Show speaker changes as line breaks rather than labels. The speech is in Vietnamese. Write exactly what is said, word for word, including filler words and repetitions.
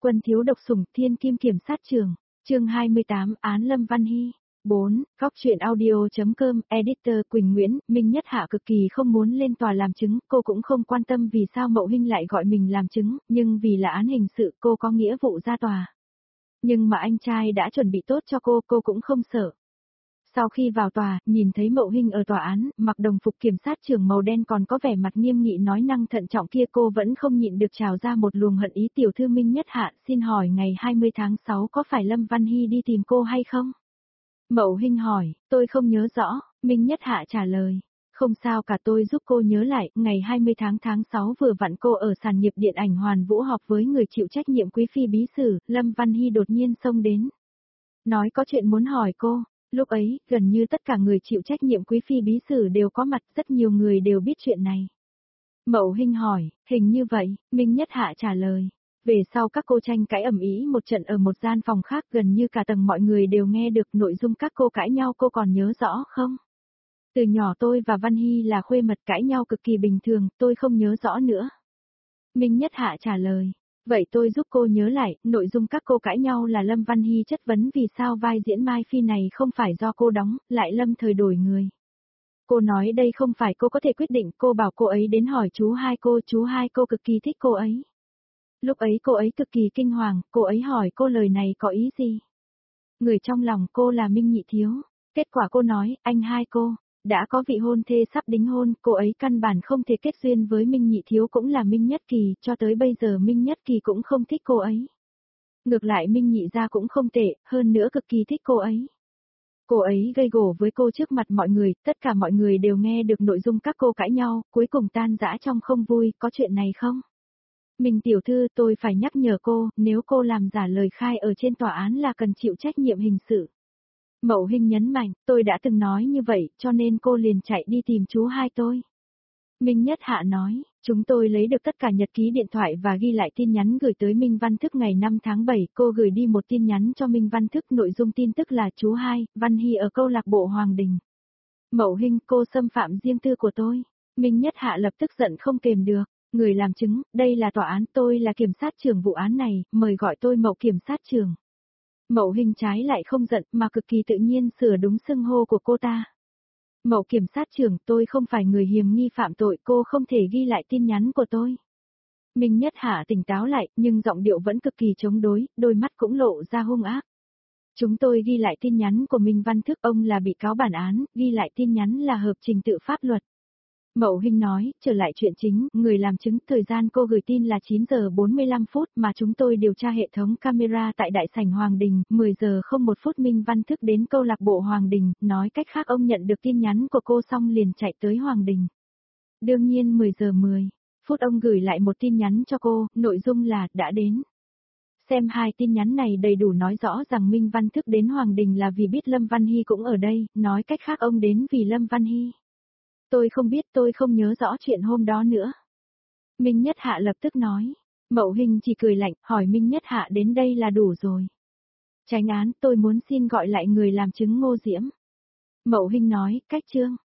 Quân thiếu độc sủng thiên kim kiểm sát trường, chương hai mươi tám án Lâm Văn Hy. bốn. Góc truyện audio.com, editor Quỳnh Nguyễn, Minh Nhất Hạ cực kỳ không muốn lên tòa làm chứng, cô cũng không quan tâm vì sao Mậu Hinh lại gọi mình làm chứng, nhưng vì là án hình sự cô có nghĩa vụ ra tòa. Nhưng mà anh trai đã chuẩn bị tốt cho cô, cô cũng không sợ. Sau khi vào tòa, nhìn thấy Mậu Hinh ở tòa án, mặc đồng phục kiểm sát trưởng màu đen còn có vẻ mặt nghiêm nghị nói năng thận trọng kia, cô vẫn không nhịn được trào ra một luồng hận ý. Tiểu thư Minh Nhất Hạ, xin hỏi ngày hai mươi tháng sáu có phải Lâm Văn Hy đi tìm cô hay không? Mậu Hinh hỏi, tôi không nhớ rõ, Minh Nhất Hạ trả lời. Không sao cả, tôi giúp cô nhớ lại, ngày hai mươi tháng sáu vừa vặn cô ở sàn nghiệp điện ảnh Hoàn Vũ họp với người chịu trách nhiệm Quý Phi Bí Sử, Lâm Văn Hy đột nhiên xông đến. Nói có chuyện muốn hỏi cô. Lúc ấy, gần như tất cả người chịu trách nhiệm Quý Phi Bí Sử đều có mặt, rất nhiều người đều biết chuyện này. Mậu Hinh hỏi, hình như vậy, Minh Nhất Hạ trả lời. Về sau các cô tranh cãi ầm ĩ một trận ở một gian phòng khác, gần như cả tầng mọi người đều nghe được nội dung các cô cãi nhau, cô còn nhớ rõ không? Từ nhỏ tôi và Văn Hy là khuê mật, cãi nhau cực kỳ bình thường, tôi không nhớ rõ nữa. Minh Nhất Hạ trả lời. Vậy tôi giúp cô nhớ lại, nội dung các cô cãi nhau là Lâm Văn Hy chất vấn vì sao vai diễn Mai Phi này không phải do cô đóng, lại lâm thời đổi người. Cô nói đây không phải cô có thể quyết định, cô bảo cô ấy đến hỏi chú hai cô, chú hai cô cực kỳ thích cô ấy. Lúc ấy cô ấy cực kỳ kinh hoàng, cô ấy hỏi cô lời này có ý gì? Người trong lòng cô là Minh Nhị Thiếu, kết quả cô nói, anh hai cô. Đã có vị hôn thê sắp đính hôn, cô ấy căn bản không thể kết duyên với Minh Nhị Thiếu cũng là Minh Nhất Kỳ, cho tới bây giờ Minh Nhất Kỳ cũng không thích cô ấy. Ngược lại Minh Nhị gia cũng không tệ, hơn nữa cực kỳ thích cô ấy. Cô ấy gây gổ với cô trước mặt mọi người, tất cả mọi người đều nghe được nội dung các cô cãi nhau, cuối cùng tan rã trong không vui, có chuyện này không? Minh tiểu thư, tôi phải nhắc nhở cô, nếu cô làm giả lời khai ở trên tòa án là cần chịu trách nhiệm hình sự. Mậu Hinh nhấn mạnh, tôi đã từng nói như vậy, cho nên cô liền chạy đi tìm chú hai tôi. Minh Nhất Hạ nói, chúng tôi lấy được tất cả nhật ký điện thoại và ghi lại tin nhắn gửi tới Minh Văn Thức ngày năm tháng bảy, cô gửi đi một tin nhắn cho Minh Văn Thức, nội dung tin tức là chú hai, Văn Hy ở câu lạc bộ Hoàng Đình. Mậu Hinh, cô xâm phạm riêng tư của tôi. Minh Nhất Hạ lập tức giận không kềm được, người làm chứng, đây là tòa án, tôi là kiểm sát trưởng vụ án này, mời gọi tôi Mậu kiểm sát trưởng. Mậu Hinh trái lại không giận mà cực kỳ tự nhiên sửa đúng xưng hô của cô ta. Mậu kiểm sát trưởng, tôi không phải người hiềm nghi phạm tội, cô không thể ghi lại tin nhắn của tôi. Minh Nhất Hạ tỉnh táo lại, nhưng giọng điệu vẫn cực kỳ chống đối, đôi mắt cũng lộ ra hung ác. Chúng tôi ghi lại tin nhắn của Minh Văn Thức, ông là bị cáo bản án, ghi lại tin nhắn là hợp trình tự pháp luật. Mậu Hinh nói, trở lại chuyện chính, người làm chứng, thời gian cô gửi tin là chín giờ bốn mươi lăm phút mà chúng tôi điều tra hệ thống camera tại đại sảnh Hoàng Đình, mười giờ không một phút Minh Văn Thức đến câu lạc bộ Hoàng Đình, nói cách khác ông nhận được tin nhắn của cô xong liền chạy tới Hoàng Đình. Đương nhiên mười giờ mười phút ông gửi lại một tin nhắn cho cô, nội dung là, đã đến. Xem hai tin nhắn này đầy đủ nói rõ rằng Minh Văn Thức đến Hoàng Đình là vì biết Lâm Văn Hy cũng ở đây, nói cách khác ông đến vì Lâm Văn Hy. Tôi không biết, tôi không nhớ rõ chuyện hôm đó nữa. Minh Nhất Hạ lập tức nói. Mậu Hinh chỉ cười lạnh, hỏi Minh Nhất Hạ đến đây là đủ rồi. Chánh án, tôi muốn xin gọi lại người làm chứng Ngô Diễm. Mậu Hinh nói, cách chương.